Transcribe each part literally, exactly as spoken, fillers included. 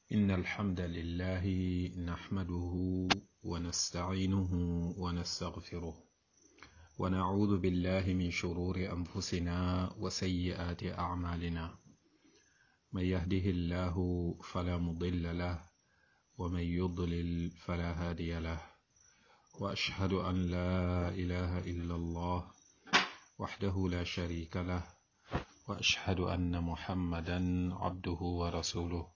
إن الحمد لله نحمده ونستعينه ونستغفره ونعوذ بالله من شرور أنفسنا وسيئات أعمالنا من يهده الله فلا مضل له ومن يضلل فلا هادي له وأشهد أن لا إله إلا الله وحده لا شريك له وأشهد أن محمدا عبده ورسوله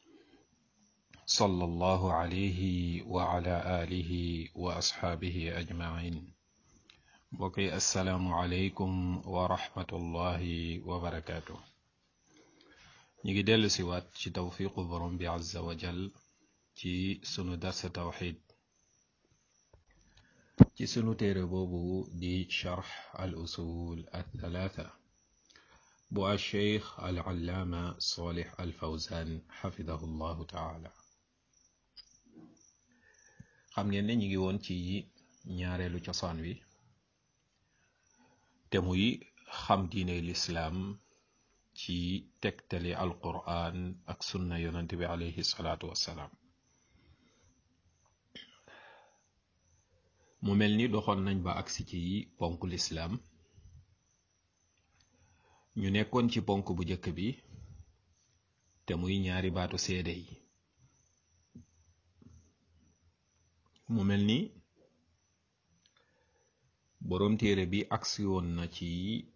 صلى الله عليه وعلى آله وأصحابه أجمعين بقي السلام عليكم ورحمة الله وبركاته نيجي دل سوات ci tawfiqu borom bi azza wa jal ci sunu dars tawhid ci sunu téere boobu di sharh al usul al thalatha bu al sheikh al allaama salih al fawzan xafidahu llahu taala xam ngeen ne ñi ngi woon ci ñaareelu cosaan wi te muy xam diine lislaam ci tegtali alquran ak sunna yonent bi alayhi salaatu wassalaam mu mel ni doxoon nañ ba agsi ci ponk lislaam ñu nekkoon ci ponk bu njëkk bi te muy ñaari baatu seede yi mu mel ni boroom téere bi agsi woon na ci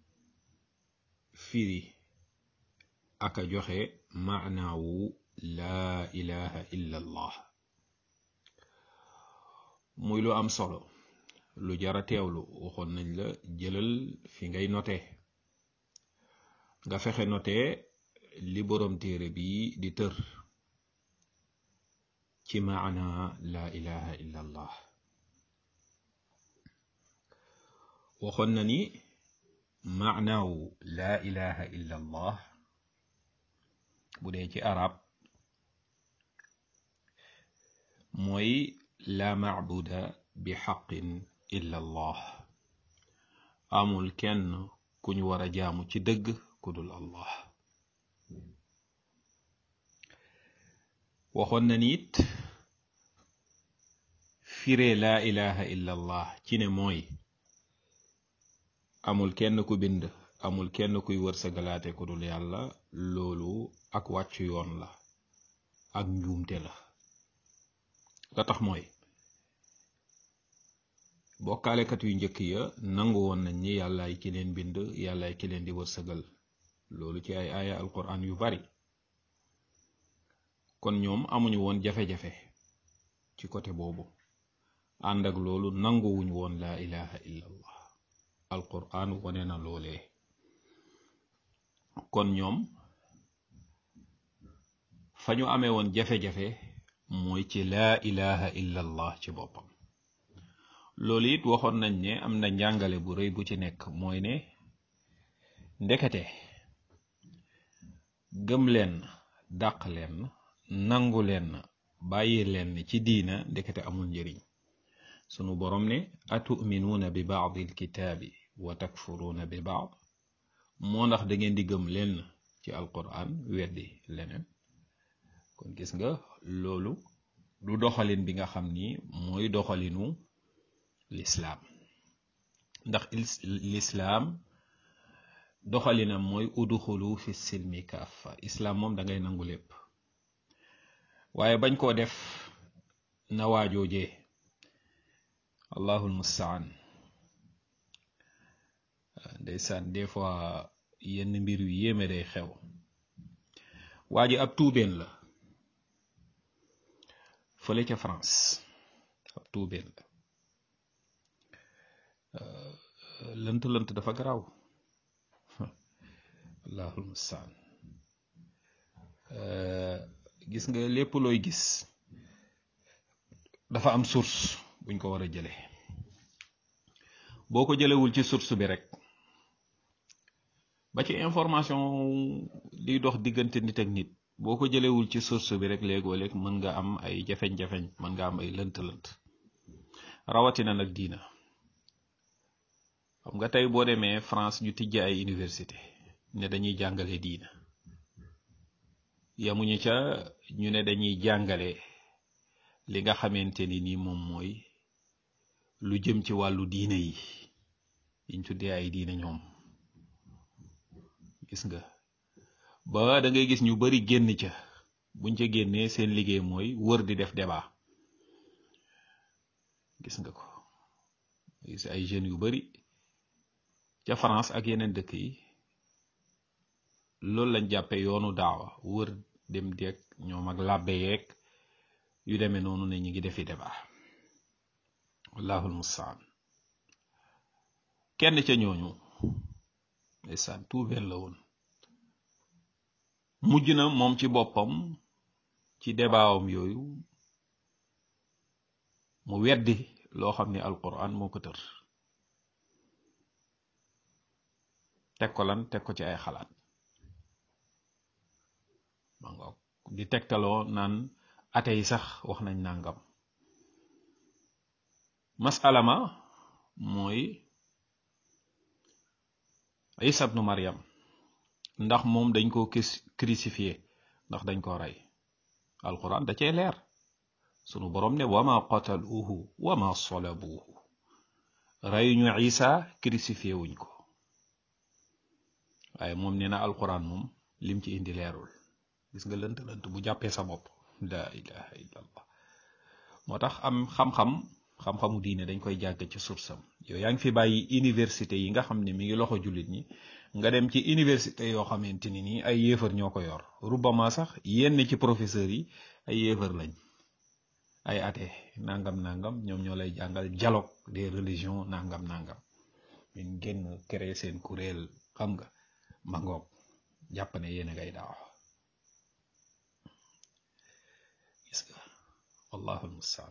firi aka joxe maanaawu laa ilaha illa allah muy lu am solo lu jara teewlu waxoon nañ la jëlal fi ngay note nga fexe note li boroom téere bi di tër ci maana laa ilaha illa allah waxoon na ni maanaawu laa ilaha illa allah bu dee ci arab mooy laa macbuda bi xaqin illa allah amul kenn ku ñu war a jaamu ci dëgg ku dul allah waxoon na ni it firee laa ilaha illa allah ci ne mooy amul kenn ku bind amul kenn kuy wërsëgalaate ku dul yàlla loolu ak wàccu yoon la ak njuumte la la tax mooy bokkaalekat yu njëkk ya nangu woon nañ ni yàllaay ki leen bind yàllaay ki leen di wërsëgal loolu ci ay aaya alquran yu bari kon ñoom amuñu woon jafe-jafe ci côté boobu ànd ak loolu nanguwuñ woon laa ilaha illa allah alquran wone na loolee kon ñoom fa ñu amee woon jafe-jafe mooy ci laa ilaha illa allah ci boppam loolu it waxoon nañ ne am na njàngale bu rëy bu ci nekk mooy ne ndekete gëm leen dàq leen nangu leen bàyyi leen ci diina ndekete amul njëriñ sunu borom ne atuminuuna bi baadil kitaabi wa takfuruuna bi baad moo ndax da ngeen di gëm leen ci alquran weddi leneen kon gis nga loolu du doxalin bi nga xam ni mooy doxalinu lislaam ndax lislaam doxalinam mooy uduxulu fi silmi kaafa islaam moom da ngay nangu lépp waaye bañ koo def na waajoojee allahul mustaan ndeysaan des fois yenn mbir yu yéeme day xew waa ji ab tuubeen la fële ca France ab tuubeen la lënt lënt dafa garaaw allahul mustaan gis nga lépp looy gis dafa am source buñ ko war a jële boo ko jëlewul ci source bi rek ba ci information liy dox diggante nit ak nit boo ko jëlewul ci source bi rek léegoo léeg mën nga am ay jafeñ-jafeñ mën nga am ay lënt-lënt rawatina nag diina xam nga tey boo demee France ñu tijj ay université ne dañuy jàngale diina yamuñu ca ñu ne dañuy jàngale li nga xamante ni ni moom mooy lu jëm ci wàllu diine yi yiñ tuddee ay diine ñoom gis nga ba da ngay gis ñu bari génn ca buñ ca génnee seen liggéey mooy wër di def débat gis nga ko gis ay jeunes yu bari ca France ak yeneen dëkk yi loolu lañ jàppe yoonu daawa wër dem deeg ñoom ak làbbe yeeg yu demee noonu ne ñu ngi defi débat wallahul mustaan kenn ca ñooñu ndeysaan tuubeen la woon mujj na moom ci boppam ci débaawam yooyu mu weddi loo xam ne alquran moo ko tër teg ko lan teg ko ci ay xalaat ma nga di tegtaloo naan ate yi sax wax nañ nangam masala ma mooy Isa ibnu Maryam ndax moom dañ ko crucifié ndax dañ ko rey alquran da cee leer sunu borom ne wama qataluhu wama salabuhu reyuñu Isa crucifié wuñ ko waaye moom nee na alquran moom lim ci indi leerul gis nga lënt lënt bu jàppee sa bopp la ilaha illallah moo tax am xam-xam xam-xamu diine dañ koy jàgg ci sursam yow yaa ngi fi bàyyi université yi nga xam ne mi ngi loxo jullit ñi nga dem ci université yoo xamante ni nii ay yéefar ñoo ko yor rubama sax yenn ci professeurs yi ay yéefar lañ ay athée nangam nangam ñoom ñoo lay jàngal dialogue des religions nangam nangam ñu génn créer seen kuréel xam nga ma ngoog jàpp ne yéen a ngay daaw gis nga wallahu almustaan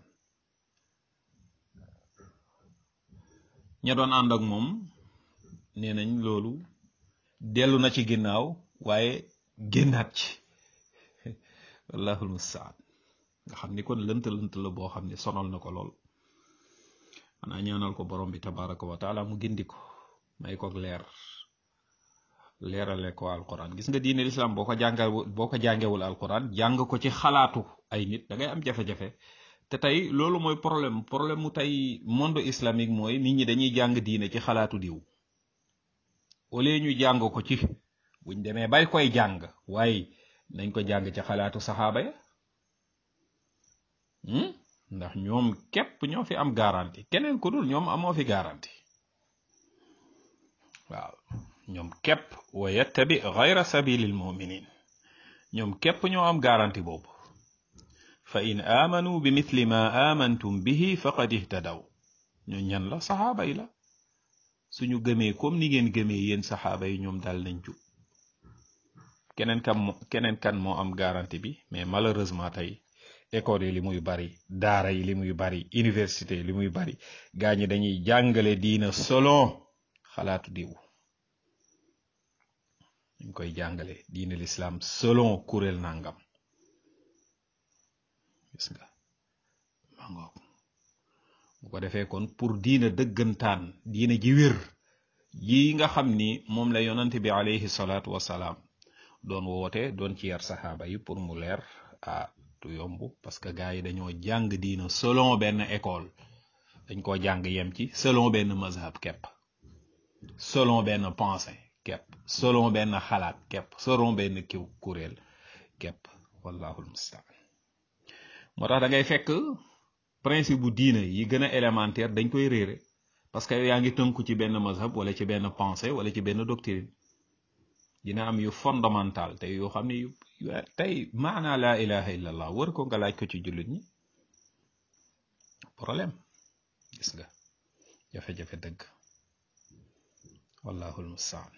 ña doon ànd ak moom nee nañ loolu dellu na ci ginnaaw waaye génnaat ci wallahu almustaan nga xam ni kon lënt lënt la boo xam ne sonal na ko lool xanaa ñaanal ko borom bi tabaraka wa taala mu gindi ko may ko leer leerale ko alquran gis nga diine l'islam boo ko jàngal boo ko jàngewul alquran jàng ko ci xalaatu ay nit da ngay am jafe-jafe te tey loolu mooy problème problème mu tey monde islamique mooy nit ñi dañuy jàng diine ci xalaatu diw au lieu ñu jàng ko ci buñ demee bay koy jàng waaye nañ ko jàng ci xalaatu saxaaba ya ndax ñoom képp ñoo fi am garantie keneen ku dul ñoom amoo fi garantie waaw ñoom képp wa yattabi ghayra sabilil muminin ñoom képp ñoo am garantie boobu fa in amanu bi mithli ma amantum bihi faqad ihtadaw ñu ñan la saxaaba yi la suñu gëmee comme ni ngeen gëmee yéen saxaaba yi ñoom dal nañ jub keneen kan keneen kan moo am garantie bi mais malheureusement tey école yi li muy bari daara yi li muy bari université yi li muy bari gaa ñi dañuy jàngale diina selon xalaatu diw ñu koy jàngale diine l'islam selon kuréel nangam gis nga mangoog bu ko defee kon pour diina dëggantaan diina ji wér ji nga xam ni moom la yonante bi alayhi salaatu wasalaam doon woote doon ci yar saxaaba yi pour mu leer ah du yomb parce que gars yi dañoo jàng diina selon benn école dañ koo jàng yem ci selon benn mazhab kepp selon benn pensée kepp selon benn xalaat kepp selon benn kiw kuréel kepp wallahu almustaan moo tax da ngay fekk principe bu diina yi gën a élémentaire dañ koy réere parce que yaa ngi tënku ci benn mazhab wala ci benn pensée wala ci benn doctrine dina am yu fondamental te yoo xam ne yu tey maanaa laa ilaha illallah wër ko nga laaj ko ci jullit ñi problème gis nga jafe-jafe dëgg wallahu almustaan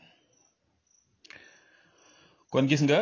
kon gis nga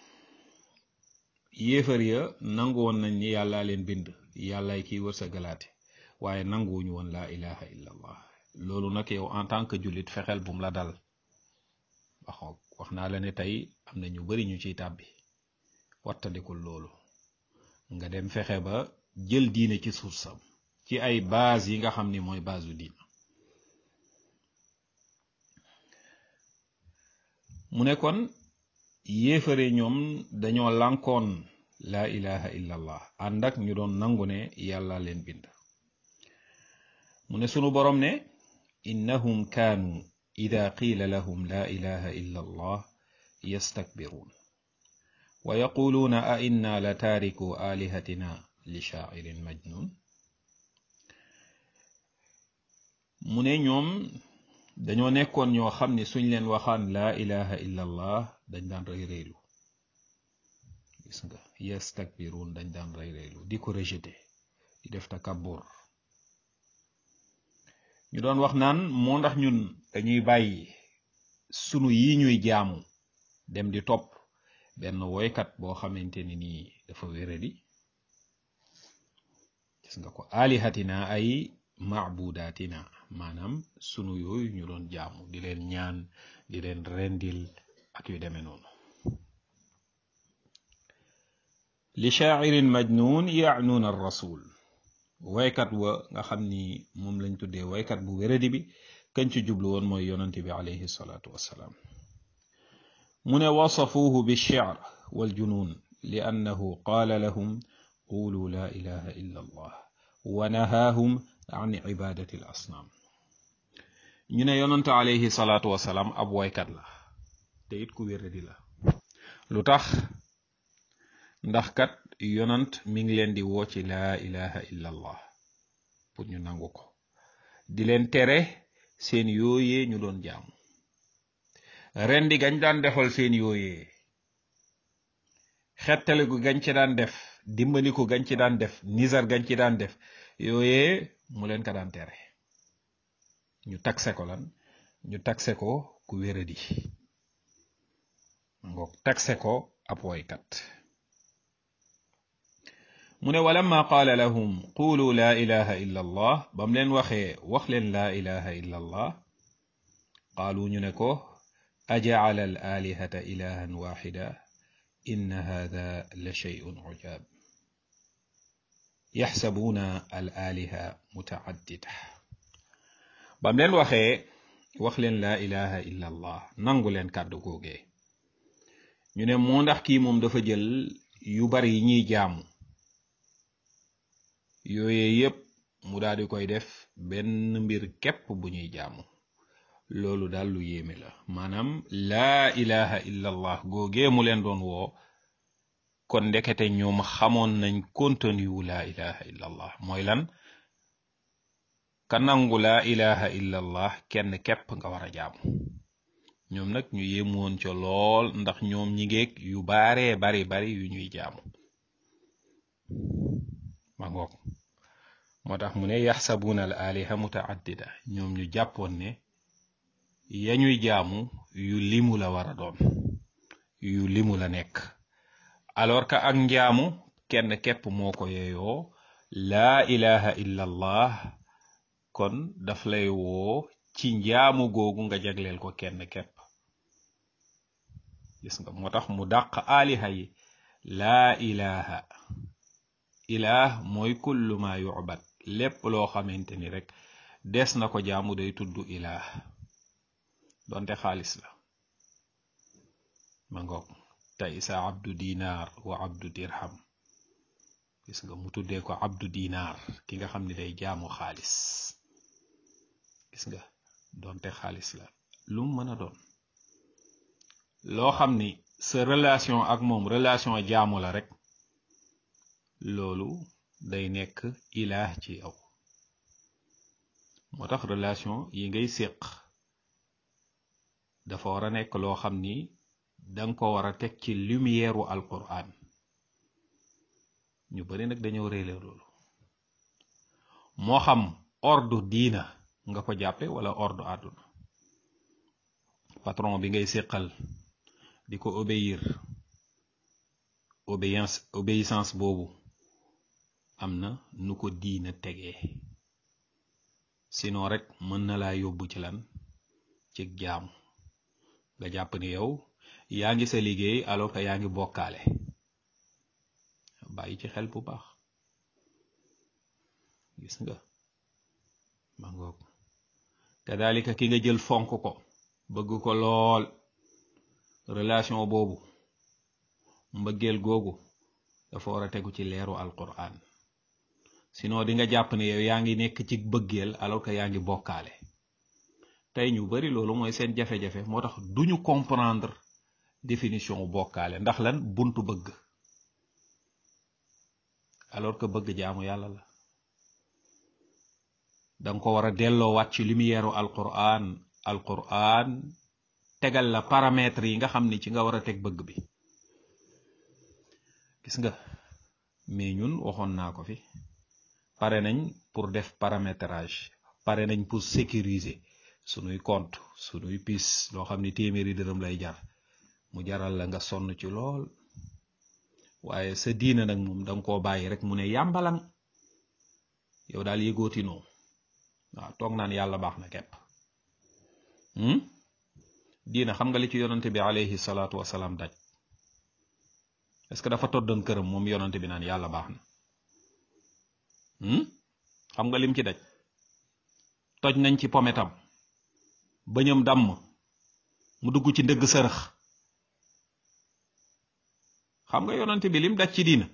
yéefar ya nangu woon nañ ni yàllaa leen bind yàllaay kiy wër sa galaate waaye nanguwuñu woon laa ilaha illallah loolu nag yow en tant que jullit fexeel bum la dal waxoo wax naa la ne tey am na ñu bari ñu ciy tàbbi wattandikul loolu nga dem fexe ba jël diine ci suuf sam ci ay base yi nga xam ni mooy base u diine mu ne kon yéefare ñoom dañoo lànkoon laa ilaha illa allah ànd ak ñu doon nangu ne yàlla leen bind mu ne sunu borom ne innahum kaanu ida qiila lahum laa ilaha illa allah yastakbiruun wa yaquluuna a inna la taariku alihatina li shaa'irin majnun mu ne ñoom dañoo nekkoon ñoo xam ne suñ leen waxaan laa ilaha illa allah dañ daan rëy rëylu gis nga yastakbiruun dañ daan rëy rëylu di ko rejeté di def takabbur ñu doon wax naan moo ndax ñun dañuy bàyyi sunu yi ñuy jaamu dem di topp benn woykat boo xamante ni nii dafa wéradi gis nga ko alihatina ay maabudatina maanaam sunu yooyu ñu doon jaamu di leen ñaan di leen rendil ak yu demee noonu li shaa'irin majnun ya'nuuna ar-rasul waykat wa nga xam ni moom lañ tuddee waykat bu wéradi bi kañ ci jublu woon mooy yonante bi alayhi salaatu wassalaam mu ne wasafuuhu bish-shi'r wal-junuun li annahu qaala lahum qulu la ilaha illa allah wa nahaahum an ibadati al-asnaam ñu ne yonante alayhi salaatu wassalaam ab waykat la te it ku wéradi la lu tax ndax kat yonant mi ngi leen di woo ci laa ilaha illa allah pour ñu nangu ko di leen tere seen yooyee ñu doon jaamu rendi gañ daan defal seen yooyee xettaliku gañ ci daan def dimbaliku gañ ci daan def nizar gañ ci daan def yooyee mu leen ka daan tere ñu takse ko lan ñu takse ko ku wéradi ngoog takse ko ab woykat mu ne walamma qaala lahum qulu laa ilaha illa allah bam leen waxee wax leen laa ilaha illa allah qaalu ñu ne ko ajacala al alihata ilahan waxida inna hada la shay'un ujaab yaxsabuuna al aliha mutaaddida bam leen waxee wax leen laa ilaha illa allah nangu leen kàddu googee ñu ne moo ndax kii moom dafa jël yu bari yi ñuy jaamu yooye yépp mu daal di koy def benn mbir képp bu ñuy jaamu loolu daal lu yéeme la maanaam laa ilaha illa allah googee mu leen doon woo kon ndekete ñoom xamoon nañ contenu wu laa ilaha illa allah mooy lan ka nangu laa ilaha illa allah kenn képp nga war a jaamu ñoom nag ñu yéemu woon ca lool ndax ñoom ñi ngeeg yu baree bari bari yu ñuy jaamu ma ngoog moo tax mu ne yaxsabuuna al aliha mutaaddida ñoom ñu jàppoon ne ya ñuy jaamu yu limu la war a doon yu limu la nekk alors que ak njaamu kenn képp moo ko yeeyoo laa ilaha illa allah kon daf lay woo ci njaamu googu nga jagleel ko kenn képp gis nga moo tax mu dàq aliha yi laa ilaha ilah mooy kullu ma yu'bad lépp loo xamante ni rek des na ko jaamu day tudd ilah donte xaalis la ma ngoog tey sa abdu dinar wa abdu dirham gis nga mu tuddee ko abdu dinar ki nga xam ne day jaamu xaalis gis nga donte xaalis la lu mu mën a doon loo xam ni sa relation ak moom relation jaamu la rek loolu day nekk ilaah ci yow moo tax relation yi ngay séq dafa war a nekk loo xam ni danga ko war a teg ci lumière u alquran ñu bari nag dañoo réele loolu moo xam ordre diina nga ko jàppe wala ordre àdduna patron bi ngay séqal di ko obéir obéissance obéissance boobu am na nu ko diina tegee sinon rek mën na laa yóbbu ci lan ci jaamu nga jàpp ni yow yaa ngi sa liggéey alors que yaa ngi bokkaale bàyyi ci xel bu baax gis nga ma ngoog kadalika ki nga jël fonk ko bëgg ko lool relation boobu mbëggeel googu dafa war a tegu ci leeru alquran sinon di nga jàpp ne yow yaa ngi nekk ci bëggeel alors que yaa ngi bokkaale tey ñu bari loolu mooy seen jafe-jafe moo tax duñu comprendre définition bokkaale ndax lan buntu bëgg alors que bëgg jaamu yàlla la danga ko war a delloowaat ci lumière u alquran alquran tegal la paramètres yi nga xam ni ci nga war a teg bëgg bi gis nga mais ñun waxoon naa ko fi pare nañ pour def paramétrage pare nañ pour sécuriser sunuy compte sunuy pis loo xam ni téeméeri dërëm lay jar mu jaral la nga sonn ci lool waaye sa diina nag moom danga koo bàyyi rek mu ne yàmbalang yow daal yëgootinoo waaw toog naan yàlla baax na kepp diina xam nga li ci yonante bi alayhi salaatu wasalaam daj est-ce que dafa toddoon këram moom yonante bi naan yàlla baax na xam nga lim ci daj toj nañ ci pometam bëñam damm mu dugg ci ndëgg sërëx xam nga yonante bi lim daj ci diina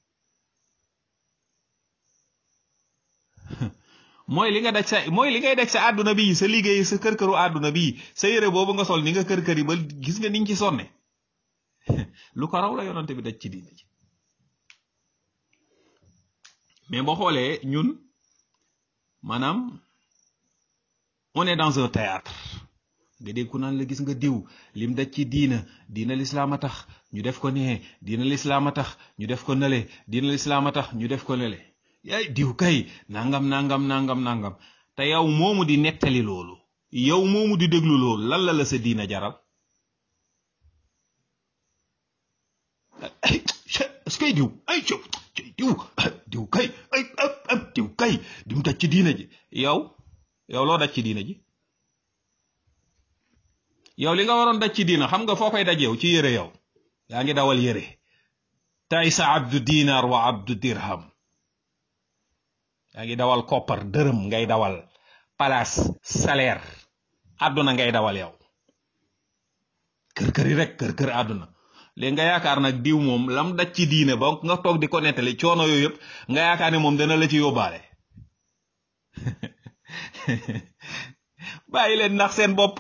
mooy li nga daj sa mooy li ngay daj sa àdduna bii sa liggéey sa kër-këru àdduna bii sa yére boobu nga sol ni nga kër-kër yi ba gis nga niñ ci sonne lu ko raw la yonante bi daj ci diina ji mais boo xoolee ñun maanaam on est dans un théâtre nga dégg ku naan la gis nga diw lim daj ci diina diina lislaam a tax ñu def ko nee diina lislaam a tax ñu def ko nale diina lislaam a tax ñu def ko nale yaay diw kay nangam nangam nangam nangam te yow moomu di nettali loolu yow moomu di déglu loolu lan la la sa diina jaral est-ce que diw ay diw diw kay ay diw kay dim daj ci diina ji yow yow loo daj ci diina ji yow li nga waroon daj ci diina xam nga foo koy daj yow ci yére yow yaa ngi dawal yére tay sa abdu dinar wa abdu dirham yaa ngi dawal koppar dërëm ngay dawal place salaire àdduna ngay dawal yow kër-kër yi rek kër-kër àdduna léegi nga yaakaar nag diw moom lam daj ci diine ba nga toog di ko nettali coono yooyu yëpp nga yaakaar ne moom dana la ci yóbbaale bàyyi leen ndax seen bopp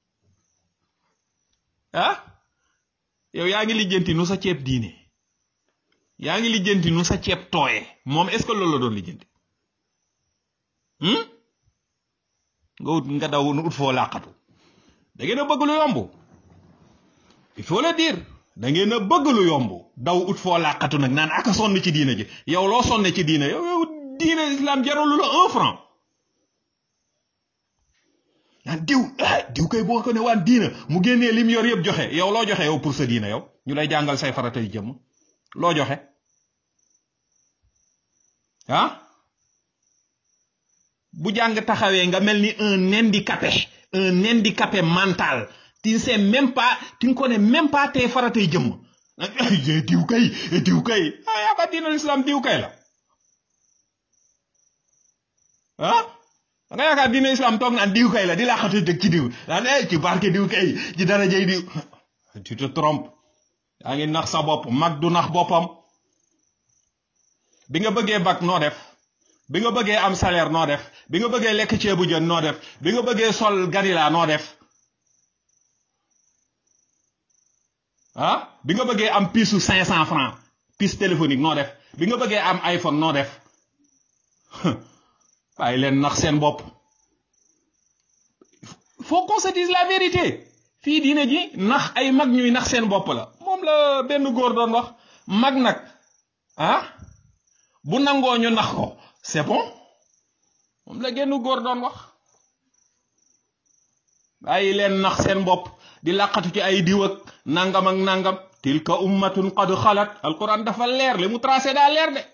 ah yow yaa ngi lijjanti nu sa ceeb diine yaa ngi lijjanti nu sa ceeb tooye moom est-ce que loolu la doon lijjanti nga ut nga daw nu ut foo làqatu da ngeen a bëgg lu yomb il faut le dire da ngeen a bëgg lu yomb daw ut foo làqatu nag naan aka sonn ci diina ji yow loo sonne ci diina yow yow diina islam jaralu la un franc naan diw diw kay boo ko ne waan diina mu génnee lim yor yëpp joxe yow loo joxe yow pour sa diina yow ñu lay jàngal say farata yu jëmm loo joxe ah bu jàng taxawee nga mel ni un handicapé un handicapé mental tu ne sais même pas tu ne connais même pas tes faratay jëmm diw kay diw kay ah yaakaar diina l'islam diw kay la ah da nga yaakaar diina islam toog naan diw kay la di laa xatu dëgg ci diw daan eh ci barke diw kay ci darajey diw tu te trompes yaa ngi nax sa bopp mag du nax boppam bi nga bëggee bac noo def bi nga bëggee am salaire noo def bi nga bëggee lekk ceebu jën noo def bi nga bëggee sol ganila noo def ah bi nga bëggee am piisu cinq cent francs piis téléphonique noo def bi nga bëggee am iPhone noo def bàyyi leen nax seen bopp faut qu'on se dise la vérité fii diine ji nax ay mag ñuy nax seen bopp la moom la benn góor doon wax mag nag ah bu nangoo ñu nax ko c'est bon moom la genn góor doon wax bàyyi leen nax seen bopp di làqatu ci ay diw ak nangam ak nangam tilka ummatun qad xalat alquran dafa leer li mu tracé daa leer de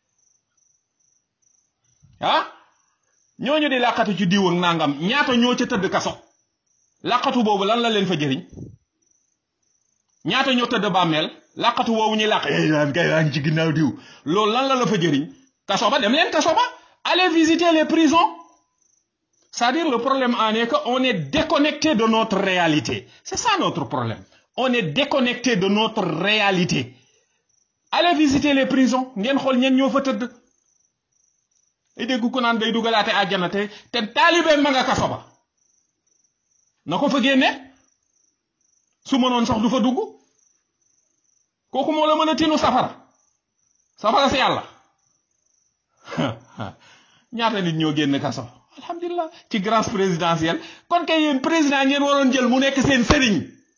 ah ñooñu di làqatu ci diw ak nangam ñaata ñoo ca tëdd kaso làqatu boobu lan la leen fa jëriñ ñaata ñoo tëdd bàmmeel làqatu boobu ñuy làq kay waa ngi ci ginnaaw diw loolu lan la la fa jëriñ kaso ba dem leen kaso ba allez visiter les prisons c'est-à-dire le problème en est que on est déconnecté de notre réalité c'est ça notre problème on est déconnecté de notre réalité. Allez visiter les prisons ngeen xool ñen ñoo fa tëdd ay dégg ko naan day dugalaate àjjana te te taalibe ma nga kaso ba na ko fa génne su mënoon sax du fa dugg kooku moo la mën a tinu safara safara si yàlla ñaata nit ñoo génn kaso alhamdulilah ci grâce présidentielle kon kay yéen président ngeen waroon jël mu nekk seen sëriñ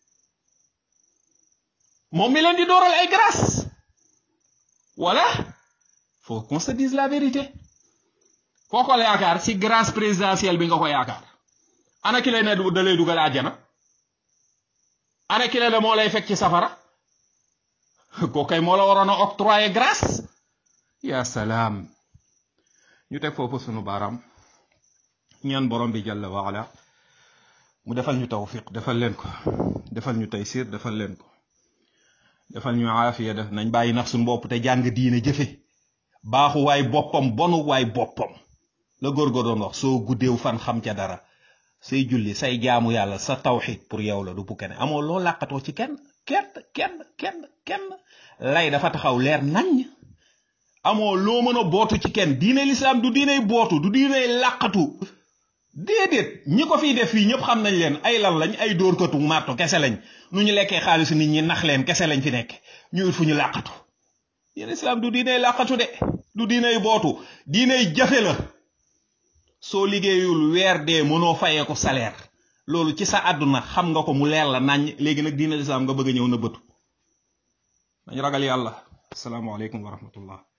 moom mi leen di dooral ay grâce voilà faut qu'on se dise la vérité foo ko la yaakaar ci grâce présidentielle bi nga ko yaakaar ana ki lay ne da lay dugal àjjana ana ki lay ne moo lay fekk ci safara koo kay moo la waroon a octroyer grâce ya salaam ñu teg foofu sunu baaraam ñaan borom bi jalla wa ala mu defal ñu tawfiq defal leen ko defal ñu taysir defal leen ko defal ñu aafiya def nañ bàyyi nax suñu bopp te jàng diine jëfe baaxu waay boppam bonu waay boppam la góor ga doon wax soo guddeew fan xam ca dara say julli say jaamu yàlla sa tawxid pour yow la du bu kenn amoo loo làqatoo ci kenn kenn kenn kenn kenn lay dafa taxaw leer nañ amoo loo mën a bootu ci kenn diine lislaam du diiney bootu du diiney làqatu déedéet ñi ko fiy def fii ñëpp xam nañ leen ay lan lañ ay dóorkatu marto kese lañ nu ñu lekkee xaalisu nit ñi nax leen kese lañ fi nekk ñu fu ñu làqatu diine lislaam du diiney làqatu de du diiney bootu diiney jafe la soo liggéeyul weer dee mënoo fayee ko salaire loolu ci sa àdduna xam nga ko mu leer la nañ léegi nag diine lislaam nga bëgg a ñëw na bëtu nañ ragal yàlla asalaamaaleykum wa rahmatullah